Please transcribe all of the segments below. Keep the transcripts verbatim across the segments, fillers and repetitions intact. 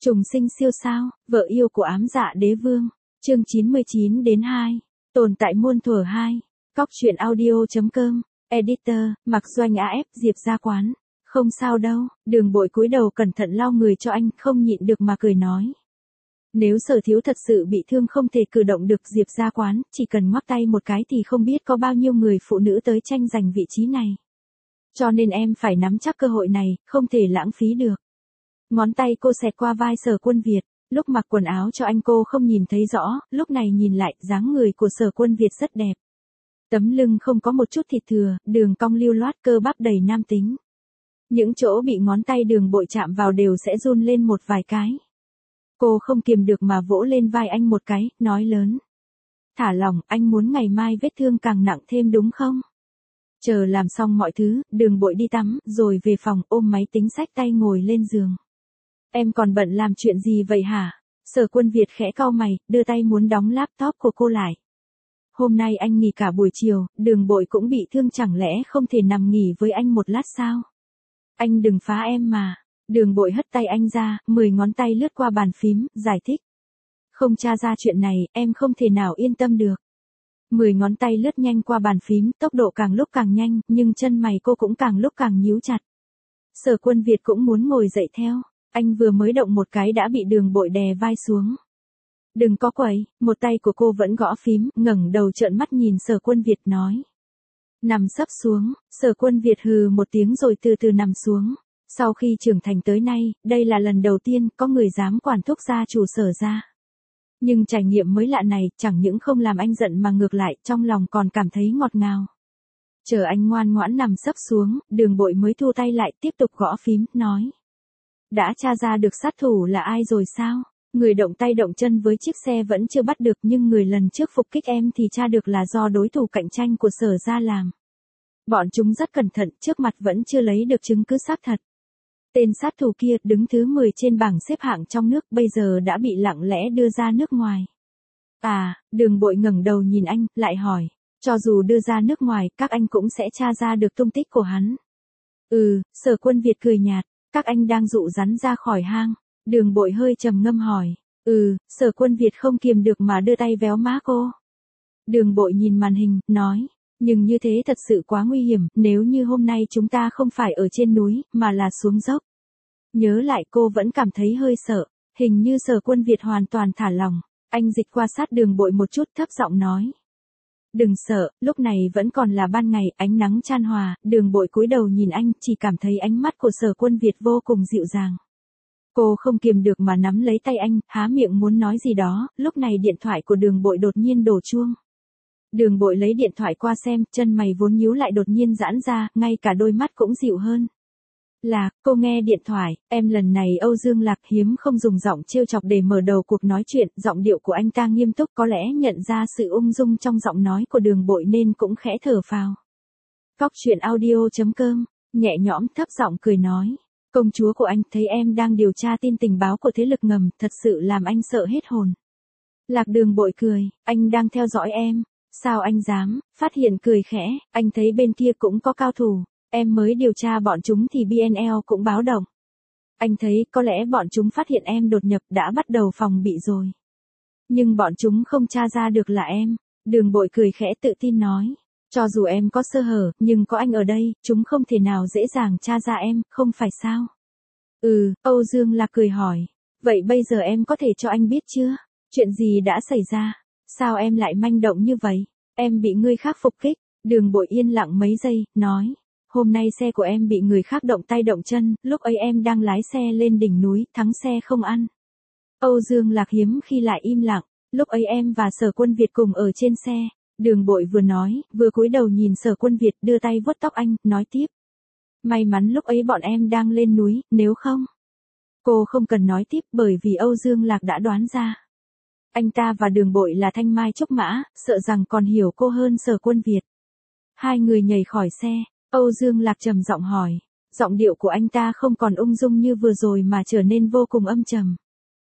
Trùng sinh siêu sao, vợ yêu của ám dạ đế vương. Chương chín mươi chín đến hai. Tồn tại muôn thuở hai. Cóc truyện audio.com. Editor, Mặc Doanh a ép, Diệp Gia Quán. Không sao đâu, Đường Bội cúi đầu cẩn thận lau người cho anh, không nhịn được mà cười nói. Nếu Sở thiếu thật sự bị thương không thể cử động được Diệp Gia Quán, chỉ cần ngoắc tay một cái thì không biết có bao nhiêu người phụ nữ tới tranh giành vị trí này. Cho nên em phải nắm chắc cơ hội này, không thể lãng phí được. Ngón tay cô xẹt qua vai Sở Quân Việt, lúc mặc quần áo cho anh cô không nhìn thấy rõ, lúc này nhìn lại, dáng người của Sở Quân Việt rất đẹp. Tấm lưng không có một chút thịt thừa, đường cong lưu loát, cơ bắp đầy nam tính. Những chỗ bị ngón tay Đường Bội chạm vào đều sẽ run lên một vài cái. Cô không kiềm được mà vỗ lên vai anh một cái, nói lớn. Thả lỏng, anh muốn ngày mai vết thương càng nặng thêm đúng không? Chờ làm xong mọi thứ, Đường Bội đi tắm, rồi về phòng ôm máy tính xách tay ngồi lên giường. Em còn bận làm chuyện gì vậy hả? Sở Quân Việt khẽ cau mày, đưa tay muốn đóng laptop của cô lại. Hôm nay anh nghỉ cả buổi chiều, Đường Bội cũng bị thương, chẳng lẽ không thể nằm nghỉ với anh một lát sao? Anh đừng phá em mà. Đường Bội hất tay anh ra, mười ngón tay lướt qua bàn phím, giải thích. Không tra ra chuyện này, em không thể nào yên tâm được. Mười ngón tay lướt nhanh qua bàn phím, tốc độ càng lúc càng nhanh, nhưng chân mày cô cũng càng lúc càng nhíu chặt. Sở Quân Việt cũng muốn ngồi dậy theo, anh vừa mới động một cái đã bị Đường Bội đè vai xuống. Đừng có quậy, một tay của cô vẫn gõ phím, ngẩng đầu trợn mắt nhìn Sở Quân Việt nói. Nằm sấp xuống, Sở Quân Việt hừ một tiếng rồi từ từ nằm xuống. Sau khi trưởng thành tới nay, đây là lần đầu tiên có người dám quản thúc gia chủ Sở gia. Nhưng trải nghiệm mới lạ này chẳng những không làm anh giận mà ngược lại trong lòng còn cảm thấy ngọt ngào. Chờ anh ngoan ngoãn nằm sấp xuống, Đường Bội mới thu tay lại tiếp tục gõ phím, nói. Đã tra ra được sát thủ là ai rồi sao? Người động tay động chân với chiếc xe vẫn chưa bắt được, nhưng người lần trước phục kích em thì tra được là do đối thủ cạnh tranh của Sở gia làm. Bọn chúng rất cẩn thận, trước mặt vẫn chưa lấy được chứng cứ xác thật. Tên sát thủ kia đứng thứ mười trên bảng xếp hạng trong nước, bây giờ đã bị lặng lẽ đưa ra nước ngoài. À, Đường Bội ngẩng đầu nhìn anh, lại hỏi, cho dù đưa ra nước ngoài, các anh cũng sẽ tra ra được tung tích của hắn. Ừ, Sở Quân Việt cười nhạt, các anh đang dụ rắn ra khỏi hang. Đường Bội hơi trầm ngâm hỏi, ừ, Sở Quân Việt không kiềm được mà đưa tay véo má cô. Đường Bội nhìn màn hình, nói. Nhưng như thế thật sự quá nguy hiểm, nếu như hôm nay chúng ta không phải ở trên núi, mà là xuống dốc. Nhớ lại cô vẫn cảm thấy hơi sợ, hình như Sở Quân Việt hoàn toàn thả lỏng. Anh dịch qua sát Đường Bội một chút, thấp giọng nói. Đừng sợ, lúc này vẫn còn là ban ngày, ánh nắng chan hòa. Đường Bội cúi đầu nhìn anh, chỉ cảm thấy ánh mắt của Sở Quân Việt vô cùng dịu dàng. Cô không kiềm được mà nắm lấy tay anh, há miệng muốn nói gì đó, lúc này điện thoại của Đường Bội đột nhiên đổ chuông. Đường Bội lấy điện thoại qua xem, chân mày vốn nhíu lại đột nhiên giãn ra, ngay cả đôi mắt cũng dịu hơn. Là, cô nghe điện thoại, em lần này Âu Dương Lạc hiếm không dùng giọng trêu chọc để mở đầu cuộc nói chuyện, giọng điệu của anh ta nghiêm túc, có lẽ nhận ra sự ung dung trong giọng nói của Đường Bội nên cũng khẽ thở phào. Cóc truyện audio.com, nhẹ nhõm thấp giọng cười nói. Công chúa của anh thấy em đang điều tra tin tình báo của thế lực ngầm, thật sự làm anh sợ hết hồn. Lạc Đường Bội cười, anh đang theo dõi em. Sao anh dám? Phát hiện cười khẽ, anh thấy bên kia cũng có cao thủ, em mới điều tra bọn chúng thì bê en lờ cũng báo động. Anh thấy có lẽ bọn chúng phát hiện em đột nhập đã bắt đầu phòng bị rồi. Nhưng bọn chúng không tra ra được là em. Đường Bội cười khẽ tự tin nói. Cho dù em có sơ hở, nhưng có anh ở đây, chúng không thể nào dễ dàng tra ra em, không phải sao? Ừ, Âu Dương Lạc cười hỏi. Vậy bây giờ em có thể cho anh biết chưa? Chuyện gì đã xảy ra? Sao em lại manh động như vậy? Em bị người khác phục kích. Đường Bội yên lặng mấy giây, nói. Hôm nay xe của em bị người khác động tay động chân, lúc ấy em đang lái xe lên đỉnh núi, thắng xe không ăn. Âu Dương Lạc hiếm khi lại im lặng, lúc ấy em và Sở Quân Việt cùng ở trên xe. Đường Bội vừa nói, vừa cúi đầu nhìn Sở Quân Việt, đưa tay vuốt tóc anh, nói tiếp. May mắn lúc ấy bọn em đang lên núi, nếu không. Cô không cần nói tiếp bởi vì Âu Dương Lạc đã đoán ra. Anh ta và Đường Bội là thanh mai trúc mã, sợ rằng còn hiểu cô hơn Sở Quân Việt. Hai người nhảy khỏi xe, Âu Dương Lạc trầm giọng hỏi. Giọng điệu của anh ta không còn ung dung như vừa rồi mà trở nên vô cùng âm trầm.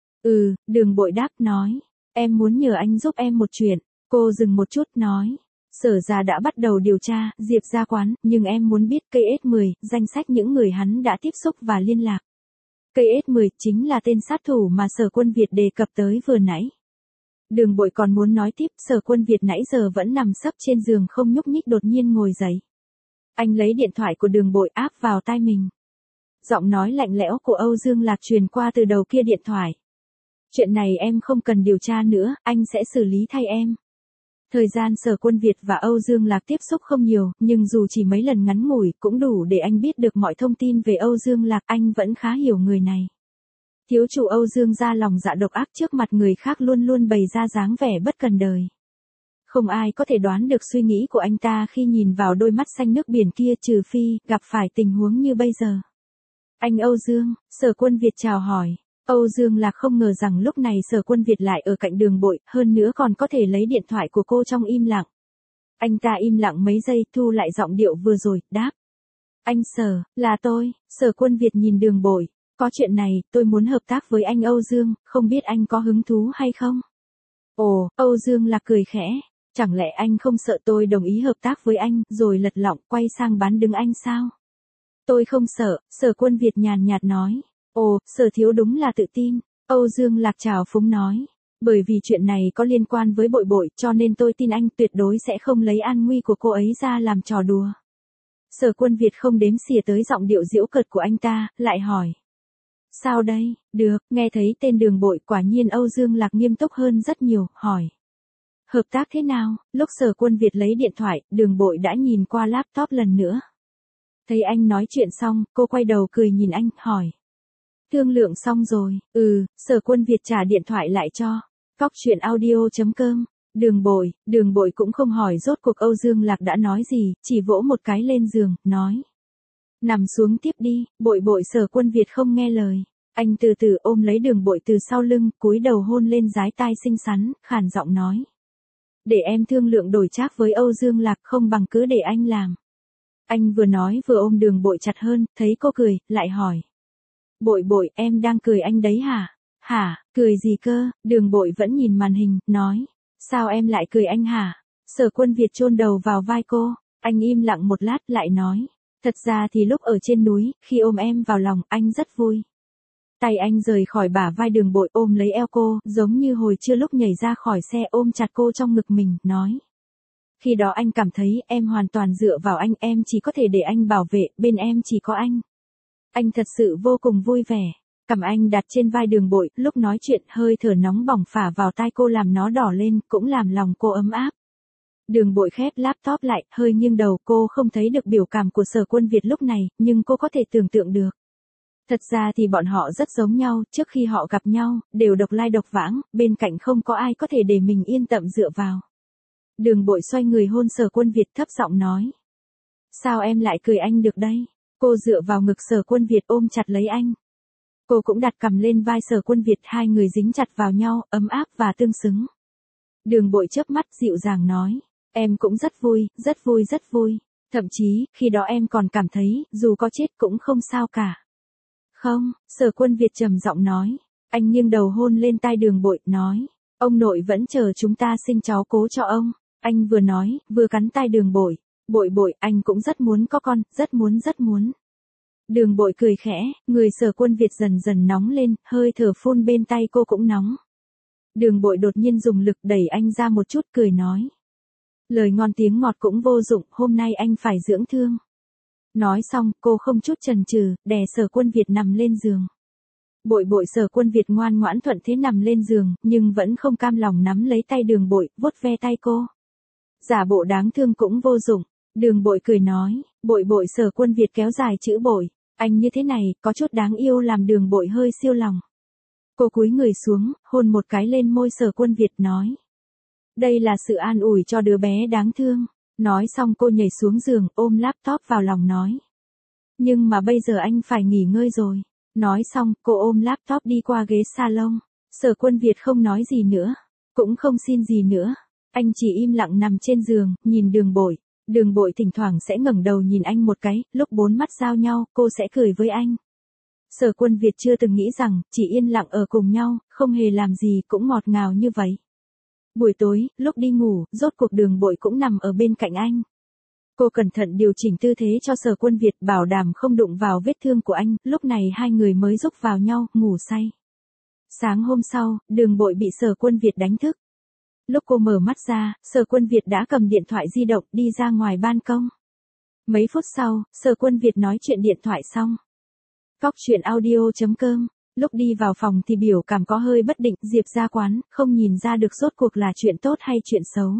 Ừ, Đường Bội đáp nói. Em muốn nhờ anh giúp em một chuyện. Cô dừng một chút nói. Sở gia đã bắt đầu điều tra, Diệp Gia Quán, nhưng em muốn biết cây ét mười, danh sách những người hắn đã tiếp xúc và liên lạc. Cây S mười chính là tên sát thủ mà Sở Quân Việt đề cập tới vừa nãy. Đường Bội còn muốn nói tiếp, Sở Quân Việt nãy giờ vẫn nằm sấp trên giường không nhúc nhích đột nhiên ngồi dậy. Anh lấy điện thoại của Đường Bội áp vào tai mình. Giọng nói lạnh lẽo của Âu Dương Lạc truyền qua từ đầu kia điện thoại. Chuyện này em không cần điều tra nữa, anh sẽ xử lý thay em. Thời gian Sở Quân Việt và Âu Dương Lạc tiếp xúc không nhiều, nhưng dù chỉ mấy lần ngắn ngủi cũng đủ để anh biết được mọi thông tin về Âu Dương Lạc, anh vẫn khá hiểu người này. Thiếu chủ Âu Dương ra lòng dạ độc ác trước mặt người khác luôn luôn bày ra dáng vẻ bất cần đời. Không ai có thể đoán được suy nghĩ của anh ta khi nhìn vào đôi mắt xanh nước biển kia trừ phi gặp phải tình huống như bây giờ. Anh Âu Dương, Sở Quân Việt chào hỏi. Âu Dương Lạc không ngờ rằng lúc này Sở Quân Việt lại ở cạnh Đường Bội, hơn nữa còn có thể lấy điện thoại của cô trong im lặng. Anh ta im lặng mấy giây thu lại giọng điệu vừa rồi, đáp. Anh Sở, là tôi. Sở Quân Việt nhìn Đường Bội. Có chuyện này, tôi muốn hợp tác với anh Âu Dương, không biết anh có hứng thú hay không? Ồ, Âu Dương Lạc cười khẽ. Chẳng lẽ anh không sợ tôi đồng ý hợp tác với anh, rồi lật lọng quay sang bán đứng anh sao? Tôi không sợ, Sở Quân Việt nhàn nhạt nói. Ồ, Sở thiếu đúng là tự tin. Âu Dương Lạc trào phúng nói. Bởi vì chuyện này có liên quan với Bội Bội cho nên tôi tin anh tuyệt đối sẽ không lấy an nguy của cô ấy ra làm trò đùa. Sở Quân Việt không đếm xỉa tới giọng điệu giễu cợt của anh ta, lại hỏi. Sao đây, được, nghe thấy tên Đường Bội quả nhiên Âu Dương Lạc nghiêm túc hơn rất nhiều, hỏi. Hợp tác thế nào? Lúc Sở Quân Việt lấy điện thoại, Đường Bội đã nhìn qua laptop lần nữa. Thấy anh nói chuyện xong, cô quay đầu cười nhìn anh, hỏi. Thương lượng xong rồi, ừ, Sở Quân Việt trả điện thoại lại cho. Cóc truyện audio chấm com. Đường Bội, Đường Bội cũng không hỏi rốt cuộc Âu Dương Lạc đã nói gì, chỉ vỗ một cái lên giường, nói. Nằm xuống tiếp đi, Bội Bội. Sở Quân Việt không nghe lời. Anh từ từ ôm lấy Đường Bội từ sau lưng, cúi đầu hôn lên dái tai xinh xắn, khàn giọng nói. Để em thương lượng đổi trác với Âu Dương Lạc không bằng cứ để anh làm. Anh vừa nói vừa ôm Đường Bội chặt hơn, thấy cô cười, lại hỏi. Bội Bội, em đang cười anh đấy hả? Hả, cười gì cơ? Đường Bội vẫn nhìn màn hình, nói. Sao em lại cười anh hả? Sở Quân Việt chôn đầu vào vai cô, anh im lặng một lát lại nói. Thật ra thì lúc ở trên núi, khi ôm em vào lòng, anh rất vui. Tay anh rời khỏi bả vai Đường Bội ôm lấy eo cô, giống như hồi trưa lúc nhảy ra khỏi xe ôm chặt cô trong ngực mình, nói. Khi đó anh cảm thấy em hoàn toàn dựa vào anh, em chỉ có thể để anh bảo vệ, bên em chỉ có anh. Anh thật sự vô cùng vui vẻ. Cầm anh đặt trên vai Đường Bội, lúc nói chuyện hơi thở nóng bỏng phả vào tai cô làm nó đỏ lên, cũng làm lòng cô ấm áp. Đường Bội khép laptop lại, hơi nghiêng đầu, cô không thấy được biểu cảm của Sở Quân Việt lúc này, nhưng cô có thể tưởng tượng được. Thật ra thì bọn họ rất giống nhau, trước khi họ gặp nhau, đều độc lai độc vãng, bên cạnh không có ai có thể để mình yên tâm dựa vào. Đường Bội xoay người hôn Sở Quân Việt thấp giọng nói. Sao em lại cười anh được đây? Cô dựa vào ngực Sở Quân Việt ôm chặt lấy anh. Cô cũng đặt cằm lên vai Sở Quân Việt, hai người dính chặt vào nhau, ấm áp và tương xứng. Đường Bội chớp mắt dịu dàng nói. Em cũng rất vui, rất vui rất vui. Thậm chí, khi đó em còn cảm thấy, dù có chết cũng không sao cả. Không, Sở Quân Việt trầm giọng nói. Anh nghiêng đầu hôn lên tai Đường Bội, nói. Ông nội vẫn chờ chúng ta sinh cháu cố cho ông. Anh vừa nói, vừa cắn tai Đường Bội. Bội Bội, anh cũng rất muốn có con, rất muốn rất muốn. Đường Bội cười khẽ, người Sở Quân Việt dần dần nóng lên, hơi thở phun bên tay cô cũng nóng. Đường Bội đột nhiên dùng lực đẩy anh ra một chút, cười nói. Lời ngon tiếng ngọt cũng vô dụng, hôm nay anh phải dưỡng thương. Nói xong, cô không chút chần chừ, đè Sở Quân Việt nằm lên giường. Bội Bội. Sở Quân Việt ngoan ngoãn thuận thế nằm lên giường, nhưng vẫn không cam lòng nắm lấy tay Đường Bội, vuốt ve tay cô. Giả bộ đáng thương cũng vô dụng. Đường Bội cười nói, Bội Bội. Sở Quân Việt kéo dài chữ Bội. Anh như thế này, có chút đáng yêu làm Đường Bội hơi siêu lòng. Cô cúi người xuống, hôn một cái lên môi Sở Quân Việt, nói. Đây là sự an ủi cho đứa bé đáng thương. Nói xong cô nhảy xuống giường, ôm laptop vào lòng nói. Nhưng mà bây giờ anh phải nghỉ ngơi rồi. Nói xong, cô ôm laptop đi qua ghế salon. Sở Quân Việt không nói gì nữa, cũng không xin gì nữa. Anh chỉ im lặng nằm trên giường, nhìn Đường Bội. Đường Bội thỉnh thoảng sẽ ngẩng đầu nhìn anh một cái, lúc bốn mắt giao nhau, cô sẽ cười với anh. Sở Quân Việt chưa từng nghĩ rằng, chỉ yên lặng ở cùng nhau, không hề làm gì cũng ngọt ngào như vậy. Buổi tối, lúc đi ngủ, rốt cuộc Đường Bội cũng nằm ở bên cạnh anh. Cô cẩn thận điều chỉnh tư thế cho Sở Quân Việt bảo đảm không đụng vào vết thương của anh, lúc này hai người mới rúc vào nhau, ngủ say. Sáng hôm sau, Đường Bội bị Sở Quân Việt đánh thức. Lúc cô mở mắt ra, Sở Quân Việt đã cầm điện thoại di động đi ra ngoài ban công. Mấy phút sau, Sở Quân Việt nói chuyện điện thoại xong. Cóc truyện audio chấm com. Lúc đi vào phòng thì biểu cảm có hơi bất định, Diệp Gia Quán, không nhìn ra được rốt cuộc là chuyện tốt hay chuyện xấu.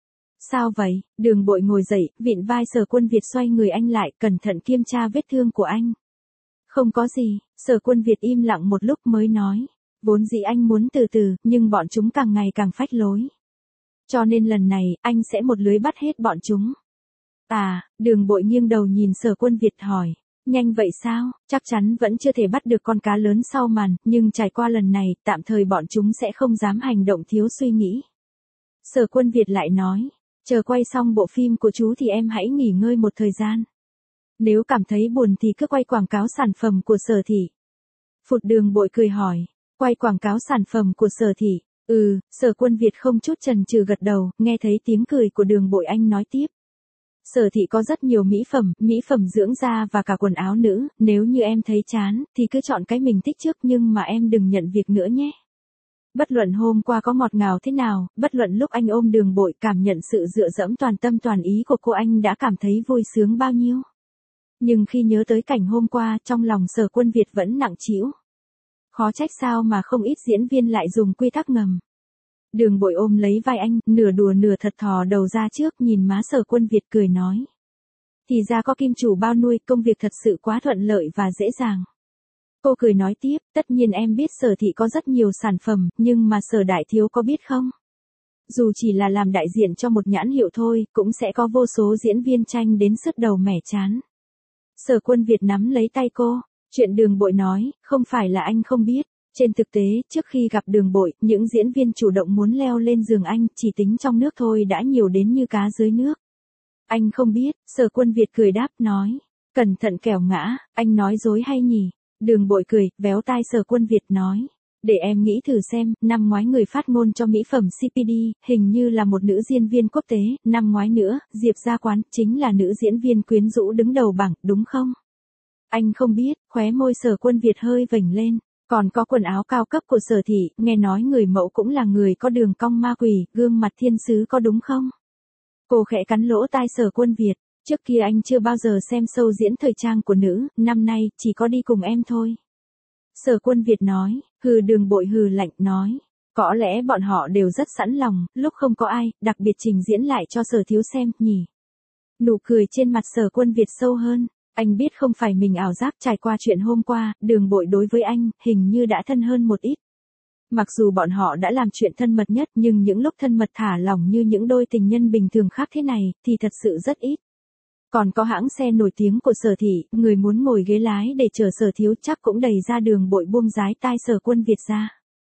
Sao vậy? Đường Bội ngồi dậy, vịn vai Sở Quân Việt xoay người anh lại, cẩn thận kiểm tra vết thương của anh. Không có gì, Sở Quân Việt im lặng một lúc mới nói. Vốn dĩ anh muốn từ từ, nhưng bọn chúng càng ngày càng phách lối. Cho nên lần này, anh sẽ một lưới bắt hết bọn chúng. À, Đường Bội nghiêng đầu nhìn Sở Quân Việt hỏi. Nhanh vậy sao? Chắc chắn vẫn chưa thể bắt được con cá lớn sau màn, nhưng trải qua lần này, tạm thời bọn chúng sẽ không dám hành động thiếu suy nghĩ. Sở Quân Việt lại nói. Chờ quay xong bộ phim của chú thì em hãy nghỉ ngơi một thời gian. Nếu cảm thấy buồn thì cứ quay quảng cáo sản phẩm của Sở Thị. Phụt. Đường Bội cười hỏi. Quay quảng cáo sản phẩm của Sở Thị. Ừ, Sở Quân Việt không chút chần chừ gật đầu, nghe thấy tiếng cười của Đường Bội anh nói tiếp. Sở Thị có rất nhiều mỹ phẩm, mỹ phẩm dưỡng da và cả quần áo nữ, nếu như em thấy chán, thì cứ chọn cái mình thích trước nhưng mà em đừng nhận việc nữa nhé. Bất luận hôm qua có ngọt ngào thế nào, bất luận lúc anh ôm Đường Bội cảm nhận sự dựa dẫm toàn tâm toàn ý của cô anh đã cảm thấy vui sướng bao nhiêu. Nhưng khi nhớ tới cảnh hôm qua, trong lòng Sở Quân Việt vẫn nặng trĩu. Khó trách sao mà không ít diễn viên lại dùng quy tắc ngầm. Đường Bội ôm lấy vai anh, nửa đùa nửa thật thò đầu ra trước nhìn má Sở Quân Việt cười nói. Thì ra có kim chủ bao nuôi, công việc thật sự quá thuận lợi và dễ dàng. Cô cười nói tiếp, tất nhiên em biết Sở Thị có rất nhiều sản phẩm, nhưng mà Sở Đại Thiếu có biết không? Dù chỉ là làm đại diện cho một nhãn hiệu thôi, cũng sẽ có vô số diễn viên tranh đến sứt đầu mẻ chán. Sở Quân Việt nắm lấy tay cô, chuyện Đường Bội nói, không phải là anh không biết. Trên thực tế, trước khi gặp Đường Bội, những diễn viên chủ động muốn leo lên giường anh, chỉ tính trong nước thôi đã nhiều đến như cá dưới nước. Anh không biết, Sở Quân Việt cười đáp nói. Cẩn thận kẻo ngã, anh nói dối hay nhỉ? Đường Bội cười, véo tai Sở Quân Việt nói. Để em nghĩ thử xem, năm ngoái người phát ngôn cho mỹ phẩm xê pê đê, hình như là một nữ diễn viên quốc tế, năm ngoái nữa, Diệp Gia Quán, chính là nữ diễn viên quyến rũ đứng đầu bảng, đúng không? Anh không biết, khóe môi Sở Quân Việt hơi vểnh lên. Còn có quần áo cao cấp của Sở Thị, nghe nói người mẫu cũng là người có đường cong ma quỷ, gương mặt thiên sứ có đúng không? Cô khẽ cắn lỗ tai Sở Quân Việt, trước kia anh chưa bao giờ xem show diễn thời trang của nữ, năm nay, chỉ có đi cùng em thôi. Sở Quân Việt nói, hừ. Đường Bội hừ lạnh nói, có lẽ bọn họ đều rất sẵn lòng, lúc không có ai, đặc biệt trình diễn lại cho Sở Thiếu xem, nhỉ. Nụ cười trên mặt Sở Quân Việt sâu hơn. Anh biết không phải mình ảo giác, trải qua chuyện hôm qua, Đường Bội đối với anh, hình như đã thân hơn một ít. Mặc dù bọn họ đã làm chuyện thân mật nhất, nhưng những lúc thân mật thả lỏng như những đôi tình nhân bình thường khác thế này, thì thật sự rất ít. Còn có hãng xe nổi tiếng của Sở Thị, người muốn ngồi ghế lái để chờ Sở Thiếu chắc cũng đầy ra. Đường Bội buông dái tai Sở Quân Việt ra.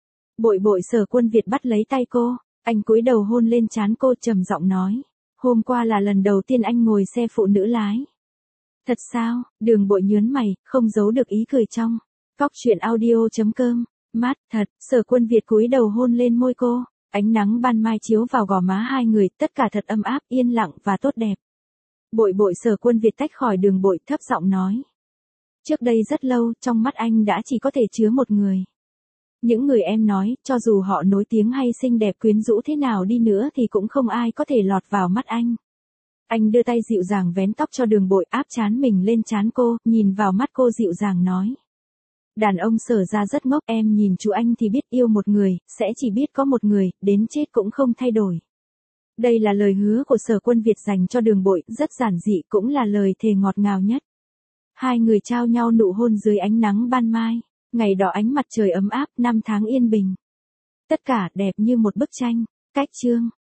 Bội bội. Sở Quân Việt bắt lấy tay cô, anh cúi đầu hôn lên trán cô trầm giọng nói. Hôm qua là lần đầu tiên anh ngồi xe phụ nữ lái. Thật sao? Đường Bội nhớn mày, không giấu được ý cười trong. Cóc truyện audio chấm com. Mát, thật. Sở Quân Việt cúi đầu hôn lên môi cô. Ánh nắng ban mai chiếu vào gò má hai người, tất cả thật ấm áp, yên lặng và tốt đẹp. Bội bội. Sở Quân Việt tách khỏi Đường Bội, thấp giọng nói. Trước đây rất lâu, trong mắt anh đã chỉ có thể chứa một người. Những người em nói, cho dù họ nổi tiếng hay xinh đẹp quyến rũ thế nào đi nữa thì cũng không ai có thể lọt vào mắt anh. Anh đưa tay dịu dàng vén tóc cho Đường Bội, áp trán mình lên trán cô, nhìn vào mắt cô dịu dàng nói. Đàn ông Sở ra rất ngốc, em nhìn chú anh thì biết yêu một người, sẽ chỉ biết có một người, đến chết cũng không thay đổi. Đây là lời hứa của Sở Quân Việt dành cho Đường Bội, rất giản dị, cũng là lời thề ngọt ngào nhất. Hai người trao nhau nụ hôn dưới ánh nắng ban mai, ngày đỏ ánh mặt trời ấm áp, năm tháng yên bình. Tất cả đẹp như một bức tranh. Cách chương